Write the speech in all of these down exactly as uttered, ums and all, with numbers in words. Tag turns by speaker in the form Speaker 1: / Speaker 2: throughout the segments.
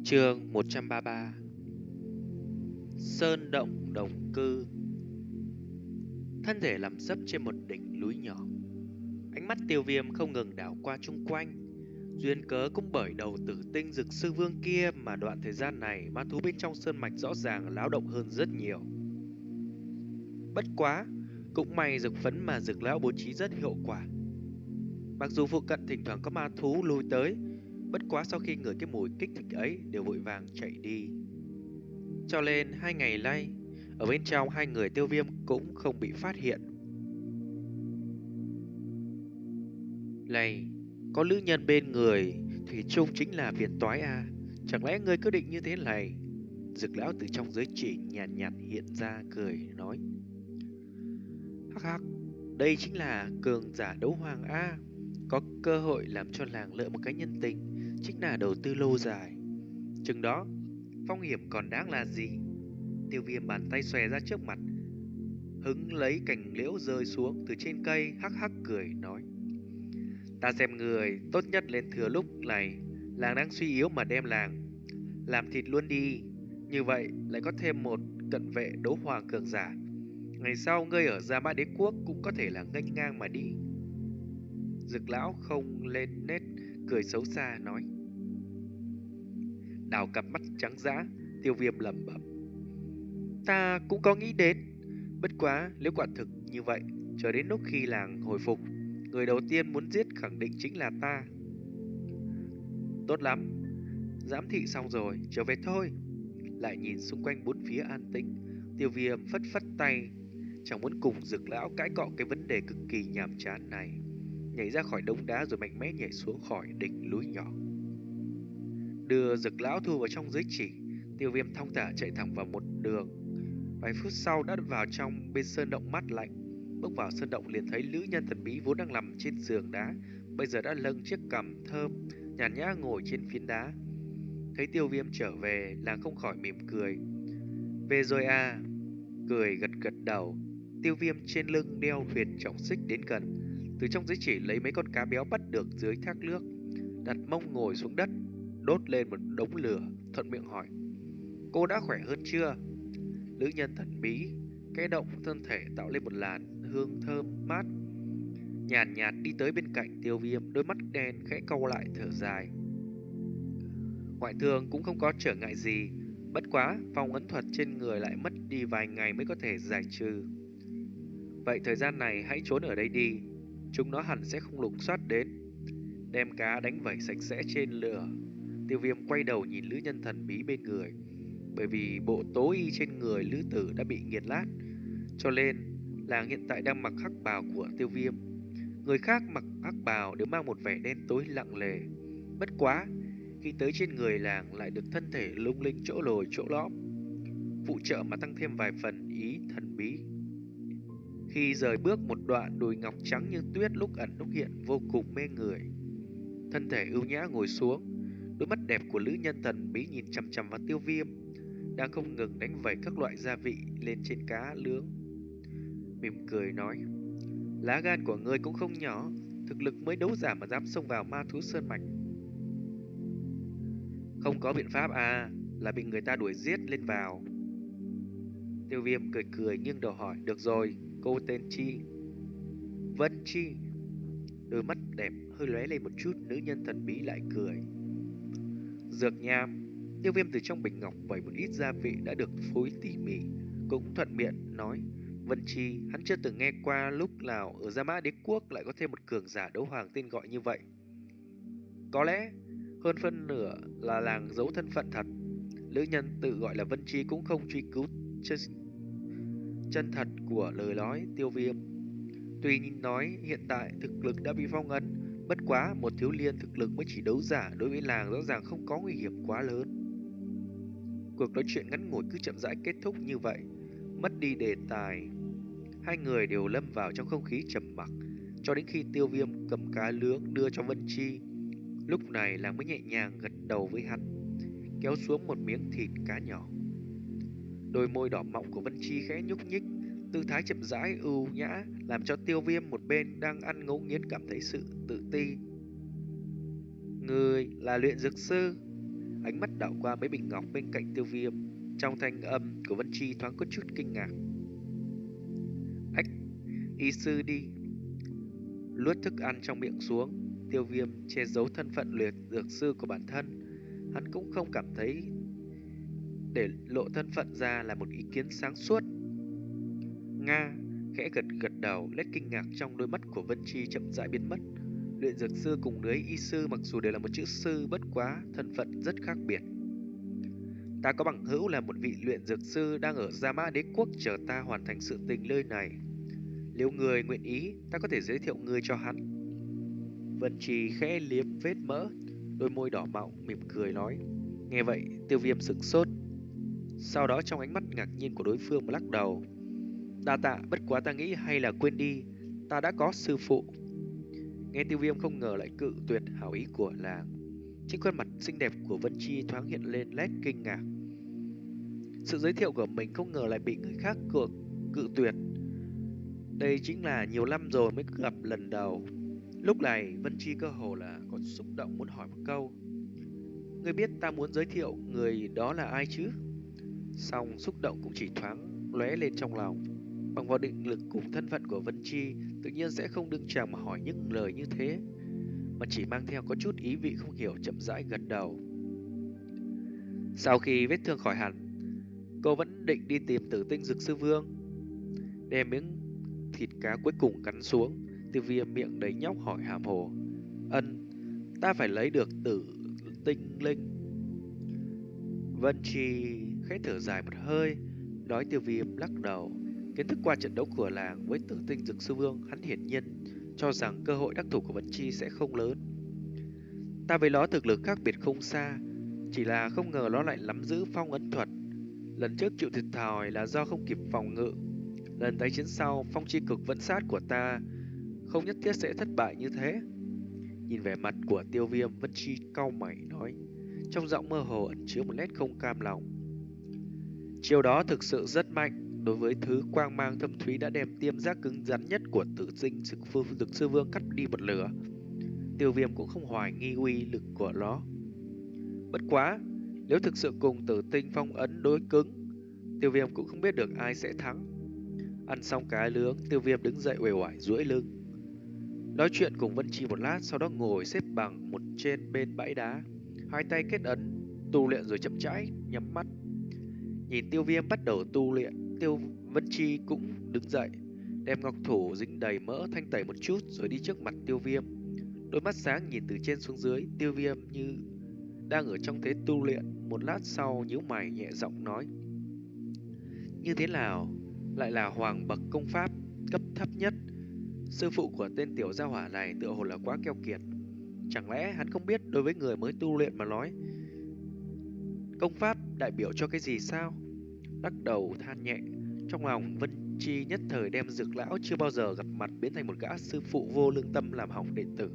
Speaker 1: Chương một trăm ba mươi ba. Sơn động đồng cư. Thân thể nằm sấp trên một đỉnh núi nhỏ, ánh mắt Tiêu Viêm không ngừng đảo qua chung quanh. Duyên cớ cũng bởi đầu tử tinh dực sư vương kia mà đoạn thời gian này ma thú bên trong sơn mạch rõ ràng láo động hơn rất nhiều. Bất quá, cũng may dược phấn mà dược lão bố trí rất hiệu quả. Mặc dù phụ cận thỉnh thoảng có ma thú lui tới, bất quá sau khi ngửi cái mùi kích thích ấy đều vội vàng chạy đi. Cho nên hai ngày nay, ở bên trong hai người Tiêu Viêm cũng không bị phát hiện. Này, có nữ nhân bên người, thủy chung chính là phiền toái à? Chẳng lẽ ngươi cứ định như thế này? Dực lão từ trong giới chỉ nhàn nhạt, nhạt hiện ra cười nói. Hắc hắc, đây chính là cường giả đấu hoàng A. Có cơ hội làm cho làng lợi một cái nhân tình, chính là đầu tư lâu dài. Chừng đó, phong hiểm còn đáng là gì? Tiêu Viêm bàn tay xòe ra trước mặt, hứng lấy cành liễu rơi xuống từ trên cây, hắc hắc cười nói. Ta xem người tốt nhất lên thừa lúc này, làng đang suy yếu mà đem làng làm thịt luôn đi. Như vậy lại có thêm một cận vệ đấu hoàng cường giả. Ngày sau ngươi ở Gia Mã Đế Quốc cũng có thể là nghênh ngang mà đi. Dực lão không lên nét cười xấu xa nói. Đào cặp mắt trắng dã, Tiêu Viêm lẩm bẩm. Ta cũng có nghĩ đến. Bất quá nếu quả thực như vậy, chờ đến lúc khi làng hồi phục, người đầu tiên muốn giết khẳng định chính là ta. Tốt lắm, giám thị xong rồi, trở về thôi. Lại nhìn xung quanh bốn phía an tĩnh, Tiêu Viêm phất phất tay, chẳng muốn cùng Dực lão cãi cọ cái vấn đề cực kỳ nhàm chán này. Nhảy ra khỏi đống đá rồi mạnh mẽ nhảy xuống khỏi đỉnh núi nhỏ. Đưa Dực lão thu vào trong giới chỉ, Tiêu Viêm thong thả chạy thẳng vào một đường. Vài phút sau đã vào trong bên sơn động mát lạnh. Bước vào sơn động liền thấy nữ nhân thần bí vốn đang nằm trên giường đá, bây giờ đã lâng chiếc cằm thơm, nhàn nhã ngồi trên phiến đá. Thấy Tiêu Viêm trở về, làng không khỏi mỉm cười. Về rồi à? Cười gật gật đầu. Tiêu Viêm trên lưng đeo huyền trọng xích đến gần, từ trong giới chỉ lấy mấy con cá béo bắt được dưới thác nước, đặt mông ngồi xuống đất, đốt lên một đống lửa, thuận miệng hỏi. Cô đã khỏe hơn chưa? Nữ nhân thần bí cái động thân thể tạo lên một làn hương thơm mát, nhàn nhạt đi tới bên cạnh Tiêu Viêm, đôi mắt đen khẽ cau lại thở dài. Ngoại thương cũng không có trở ngại gì, bất quá phong ấn thuật trên người lại mất đi vài ngày mới có thể giải trừ. Vậy thời gian này hãy trốn ở đây đi, chúng nó hẳn sẽ không lục soát đến. Đem cá đánh vẩy sạch sẽ trên lửa. Tiêu Viêm quay đầu nhìn nữ nhân thần bí bên người. Bởi vì bộ tố y trên người lữ tử đã bị nghiền nát, cho nên làng hiện tại đang mặc hắc bào của Tiêu Viêm. Người khác mặc hắc bào đều mang một vẻ đen tối lặng lề. Bất quá, khi tới trên người làng lại được thân thể lung linh chỗ lồi chỗ lõm, phụ trợ mà tăng thêm vài phần ý thần bí. Khi rời bước một đoạn, đùi ngọc trắng như tuyết lúc ẩn lúc hiện vô cùng mê người. Thân thể ưu nhã ngồi xuống, đôi mắt đẹp của nữ nhân thần bí nhìn chằm chằm vào Tiêu Viêm, đang không ngừng đánh vẩy các loại gia vị lên trên cá nướng. Mỉm cười nói, lá gan của ngươi cũng không nhỏ, thực lực mới đấu giả mà dám xông vào ma thú sơn mạch. Không có biện pháp à, là bị người ta đuổi giết lên vào. Tiêu Viêm cười cười nghiêng đầu hỏi, được rồi, cô tên chi? Vân Chi. Đôi mắt đẹp hơi lóe lên một chút, nữ nhân thần bí lại cười. Dược nham. Tiêu Viêm từ trong bình ngọc vẩy một ít gia vị đã được phối tỉ mỉ, cũng thuận miệng nói. Vân Chi, hắn chưa từng nghe qua lúc nào ở Gia Mã Đế Quốc lại có thêm một cường giả đấu hoàng tên gọi như vậy. Có lẽ hơn phân nửa là làng giấu thân phận thật. Nữ nhân tự gọi là Vân Chi cũng không truy cứu chân, chân thật của lời nói Tiêu Viêm. Tuy nhìn nói hiện tại thực lực đã bị phong ấn, bất quá một thiếu liên thực lực mới chỉ đấu giả đối với làng rõ ràng không có nguy hiểm quá lớn. Cuộc nói chuyện ngắn ngủi cứ chậm rãi kết thúc như vậy, mất đi đề tài. Hai người đều lâm vào trong không khí trầm mặc, cho đến khi Tiêu Viêm cầm cá nướng đưa cho Vân Chi. Lúc này làng mới nhẹ nhàng gật đầu với hắn, kéo xuống một miếng thịt cá nhỏ. Đôi môi đỏ mọng của Vân Chi khẽ nhúc nhích, tư thái chậm rãi ưu nhã, làm cho Tiêu Viêm một bên đang ăn ngấu nghiến cảm thấy sự tự ti. Người là luyện dược sư? Ánh mắt đảo qua mấy bình ngọc bên cạnh Tiêu Viêm. Trong thanh âm của Vân Chi thoáng có chút kinh ngạc. Ách, y sư đi. Luốt thức ăn trong miệng xuống, Tiêu Viêm che giấu thân phận luyện dược sư của bản thân. Hắn cũng không cảm thấy để lộ thân phận ra là một ý kiến sáng suốt. Nga khẽ gật gật đầu, nét kinh ngạc trong đôi mắt của Vân Chi chậm rãi biến mất. Luyện dược sư cùng lưới y sư mặc dù đều là một chữ sư, bất quá thân phận rất khác biệt. Ta có bằng hữu là một vị luyện dược sư đang ở Gia Mã Đế Quốc chờ ta hoàn thành sự tình nơi này. Nếu người nguyện ý, ta có thể giới thiệu người cho hắn. Vân Trì khẽ liếm vết mỡ, đôi môi đỏ mọng mỉm cười nói. Nghe vậy, Tiêu Viêm sững sốt. Sau đó trong ánh mắt ngạc nhiên của đối phương mà lắc đầu. Đa tạ, bất quá ta nghĩ hay là quên đi, ta đã có sư phụ. Nghe Tiêu Viêm không ngờ lại cự tuyệt hảo ý của làng. Trên khuôn mặt xinh đẹp của Vân Chi thoáng hiện lên nét kinh ngạc. Sự giới thiệu của mình không ngờ lại bị người khác cự, cự tuyệt. Đây chính là nhiều năm rồi mới gặp lần đầu. Lúc này Vân Chi cơ hồ là có xúc động muốn hỏi một câu. Ngươi biết ta muốn giới thiệu người đó là ai chứ? Xong xúc động cũng chỉ thoáng lóe lên trong lòng. Bằng vào định lực cùng thân phận của Vân Chi, tự nhiên sẽ không đương chàng mà hỏi những lời như thế, mà chỉ mang theo có chút ý vị không hiểu, chậm rãi gật đầu. Sau khi vết thương khỏi hẳn, cô vẫn định đi tìm Tử Tinh Dược Sư Vương. Đem miếng thịt cá cuối cùng cắn xuống, Tiêu Viêm miệng đầy nhóc hỏi hàm hồ. Ân, ta phải lấy được Tử Tinh Linh. Vân Chi khẽ thở dài một hơi, nói. Tiêu Viêm lắc đầu. Kiến thức qua trận đấu của làng với Tử Tinh Dược Sư Vương, hắn hiển nhiên cho rằng cơ hội đắc thủ của Vân Chi sẽ không lớn. Ta với nó thực lực khác biệt không xa, chỉ là không ngờ nó lại nắm giữ phong ấn thuật. Lần trước chịu thiệt thòi là do không kịp phòng ngự. Lần tái chiến sau, phong chi cực vẫn sát của ta không nhất thiết sẽ thất bại như thế. Nhìn vẻ mặt của Tiêu Viêm, Vân Chi cau mày nói, trong giọng mơ hồ ẩn chứa một nét không cam lòng. Chiêu đó thực sự rất mạnh. Đối với thứ quang mang thâm thúy đã đem tiêm giác cứng rắn nhất của Tử Tinh Dược Sư Vương cắt đi một lửa. Tiêu Viêm cũng không hoài nghi uy lực của nó. Bất quá, nếu thực sự cùng Tử Tinh phong ấn đối cứng, Tiêu Viêm cũng không biết được ai sẽ thắng. Ăn xong cá nướng, Tiêu Viêm đứng dậy uể oải duỗi lưng, nói chuyện cùng Vân Chi một lát, sau đó ngồi xếp bằng một trên bên bãi đá, hai tay kết ấn tu luyện rồi chậm rãi nhắm mắt. Nhìn Tiêu Viêm bắt đầu tu luyện, Tiêu Vân Chi cũng đứng dậy, đem ngọc thủ dính đầy mỡ thanh tẩy một chút rồi đi trước mặt Tiêu Viêm. Đôi mắt sáng nhìn từ trên xuống dưới, Tiêu Viêm như đang ở trong thế tu luyện. Một lát sau nhíu mày nhẹ giọng nói, như thế nào lại là hoàng bậc công pháp cấp thấp nhất? Sư phụ của tên tiểu gia hỏa này tựa hồ là quá keo kiệt. Chẳng lẽ hắn không biết đối với người mới tu luyện mà nói, công pháp đại biểu cho cái gì sao? Lắc đầu than nhẹ, trong lòng Vân Chi nhất thời đem Dược lão chưa bao giờ gặp mặt biến thành một gã sư phụ vô lương tâm làm hỏng đệ tử.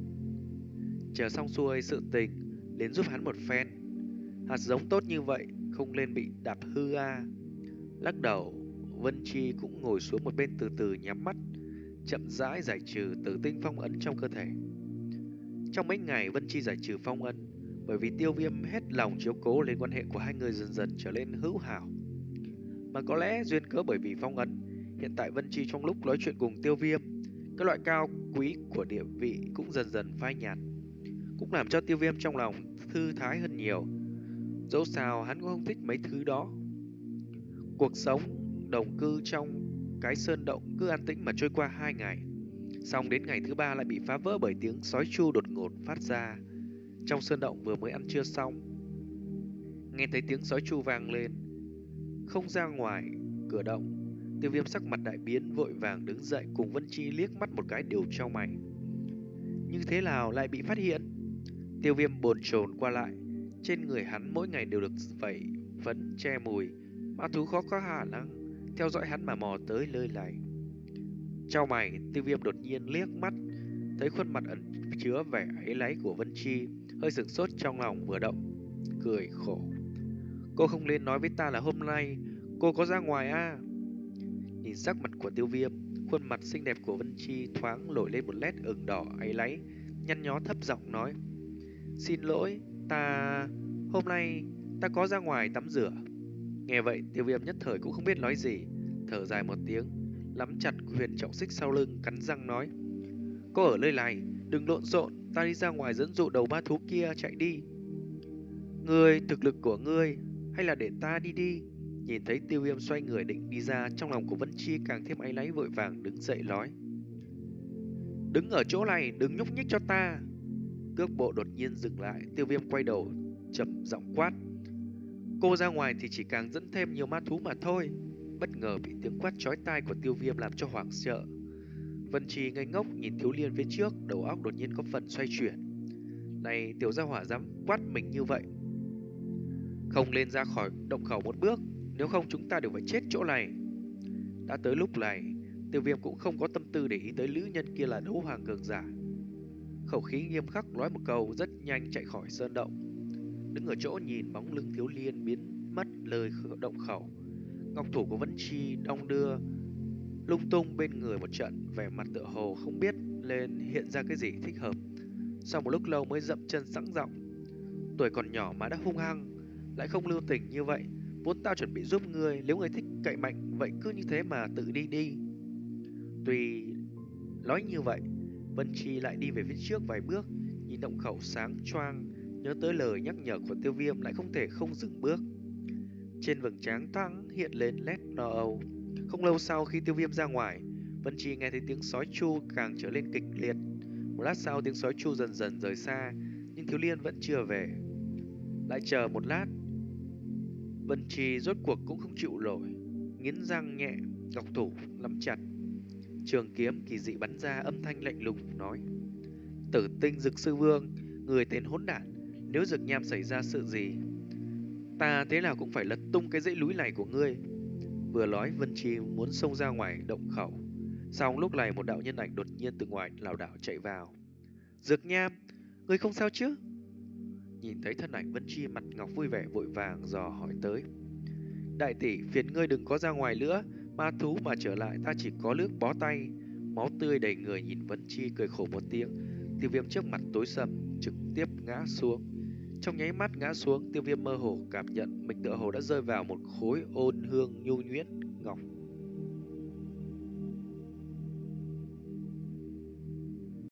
Speaker 1: Chờ xong xuôi sự tình, đến giúp hắn một phen. Hạt giống tốt như vậy không nên bị đạp hư a. Lắc đầu, Vân Chi cũng ngồi xuống một bên từ từ nhắm mắt, chậm rãi giải trừ Tử Tinh phong ấn trong cơ thể. Trong mấy ngày Vân Chi giải trừ phong ấn, bởi vì Tiêu Viêm hết lòng chiếu cố nên quan hệ của hai người dần dần trở nên hữu hảo. Mà có lẽ duyên cớ bởi vì phong ấn, hiện tại Vân Chi trong lúc nói chuyện cùng Tiêu Viêm, cái loại cao quý của địa vị cũng dần dần phai nhạt, cũng làm cho Tiêu Viêm trong lòng thư thái hơn nhiều. Dẫu sao hắn cũng không thích mấy thứ đó. Cuộc sống đồng cư trong cái sơn động cứ an tĩnh mà trôi qua hai ngày, xong đến ngày thứ ba lại bị phá vỡ bởi tiếng sói chu đột ngột phát ra. Trong sơn động vừa mới ăn trưa xong, nghe thấy tiếng sói chu vang lên, không ra ngoài cửa động. Tiêu Viêm sắc mặt đại biến, vội vàng đứng dậy cùng Vân Chi liếc mắt một cái đều trao mày. Như thế nào lại bị phát hiện? Tiêu Viêm bồn chồn qua lại, trên người hắn mỗi ngày đều được vẩy phấn che mùi, ma thú khó có khả năng theo dõi hắn mà mò tới nơi này. Trao mày, Tiêu Viêm đột nhiên liếc mắt thấy khuôn mặt ẩn chứa vẻ áy náy của Vân Chi, hơi sửng sốt trong lòng vừa động, cười khổ. Cô không nên nói với ta là hôm nay cô có ra ngoài à? Nhìn sắc mặt của Tiêu Viêm, khuôn mặt xinh đẹp của Vân Chi thoáng nổi lên một nét ửng đỏ áy náy, nhăn nhó thấp giọng nói, xin lỗi, ta Hôm nay ta có ra ngoài tắm rửa. Nghe vậy, Tiêu Viêm nhất thời cũng không biết nói gì, thở dài một tiếng, nắm chặt huyền trọng xích sau lưng, cắn răng nói: "Có ở nơi này, đừng lộn xộn, ta đi ra ngoài dẫn dụ đầu ma thú kia chạy đi." "Ngươi, thực lực của ngươi, hay là để ta đi đi?" Nhìn thấy Tiêu Viêm xoay người định đi ra, trong lòng của Vân Chi càng thêm áy náy, vội vàng đứng dậy nói: "Đứng ở chỗ này, đừng nhúc nhích cho ta." Cước bộ đột nhiên dừng lại, Tiêu Viêm quay đầu, trầm giọng quát: "Cô ra ngoài thì chỉ càng dẫn thêm nhiều ma thú mà thôi." Bất ngờ bị tiếng quát chói tai của Tiêu Viêm làm cho hoảng sợ. Vân Chi ngây ngốc nhìn Thiếu Liên phía trước, đầu óc đột nhiên có phần xoay chuyển. Này, tiểu gia hỏa dám quát mình như vậy, không lên ra khỏi động khẩu một bước, nếu không chúng ta đều phải chết chỗ này. Đã tới lúc này, Tiêu Viêm cũng không có tâm tư để ý tới nữ nhân kia là đấu hoàng cường giả. Khẩu khí nghiêm khắc nói một câu, rất nhanh chạy khỏi sơn động, đứng ở chỗ nhìn bóng lưng Thiếu Liên biến mất lời động khẩu. Ngọc thủ của Vân Chi đong đưa lung tung bên người một trận, vẻ mặt tựa hồ không biết lên hiện ra cái gì thích hợp. Sau một lúc lâu mới dậm chân sẵn giọng: "Tuổi còn nhỏ mà đã hung hăng, lại không lưu tình như vậy, vốn tao chuẩn bị giúp ngươi, nếu ngươi thích cậy mạnh vậy cứ như thế mà tự đi đi." Tuy nói như vậy, Vân Chi lại đi về phía trước vài bước, nhìn động khẩu sáng choang, nhớ tới lời nhắc nhở của Tiêu Viêm, lại không thể không dừng bước. Trên vầng trán thoáng hiện lên nét lo âu. Không lâu sau, khi Tiêu Viêm ra ngoài, Vân Chi nghe thấy tiếng sói chu càng trở lên kịch liệt. Một lát sau, tiếng sói chu dần dần rời xa, nhưng Thiếu Liên vẫn chưa về. Lại chờ một lát, Vân Chi rốt cuộc cũng không chịu nổi, nghiến răng nhẹ, ngọc thủ nắm chặt trường kiếm kỳ dị bắn ra, âm thanh lạnh lùng nói: "Tử Tinh Dực Sư Vương, người tên hỗn đản, nếu Dực Nham xảy ra sự gì, ta thế nào cũng phải lật tung cái dãy núi này của ngươi." Vừa nói, Vân Chi muốn xông ra ngoài động khẩu, song lúc này một đạo nhân ảnh đột nhiên từ ngoài lảo đảo chạy vào. "Dược Nham, ngươi không sao chứ?" Nhìn thấy thân ảnh Vân Chi, mặt ngọc vui vẻ vội vàng dò hỏi tới: "Đại tỷ, phiền ngươi đừng có ra ngoài nữa, ma thú mà trở lại ta chỉ có nước bó tay." Máu tươi đầy người, nhìn Vân Chi cười khổ một tiếng, Tiêu Viêm trước mặt tối sầm, trực tiếp ngã xuống. Trong nháy mắt ngã xuống, Tiêu Viêm mơ hồ cảm nhận mình tựa hồ đã rơi vào một khối ôn hương nhu nhuyễn ngọc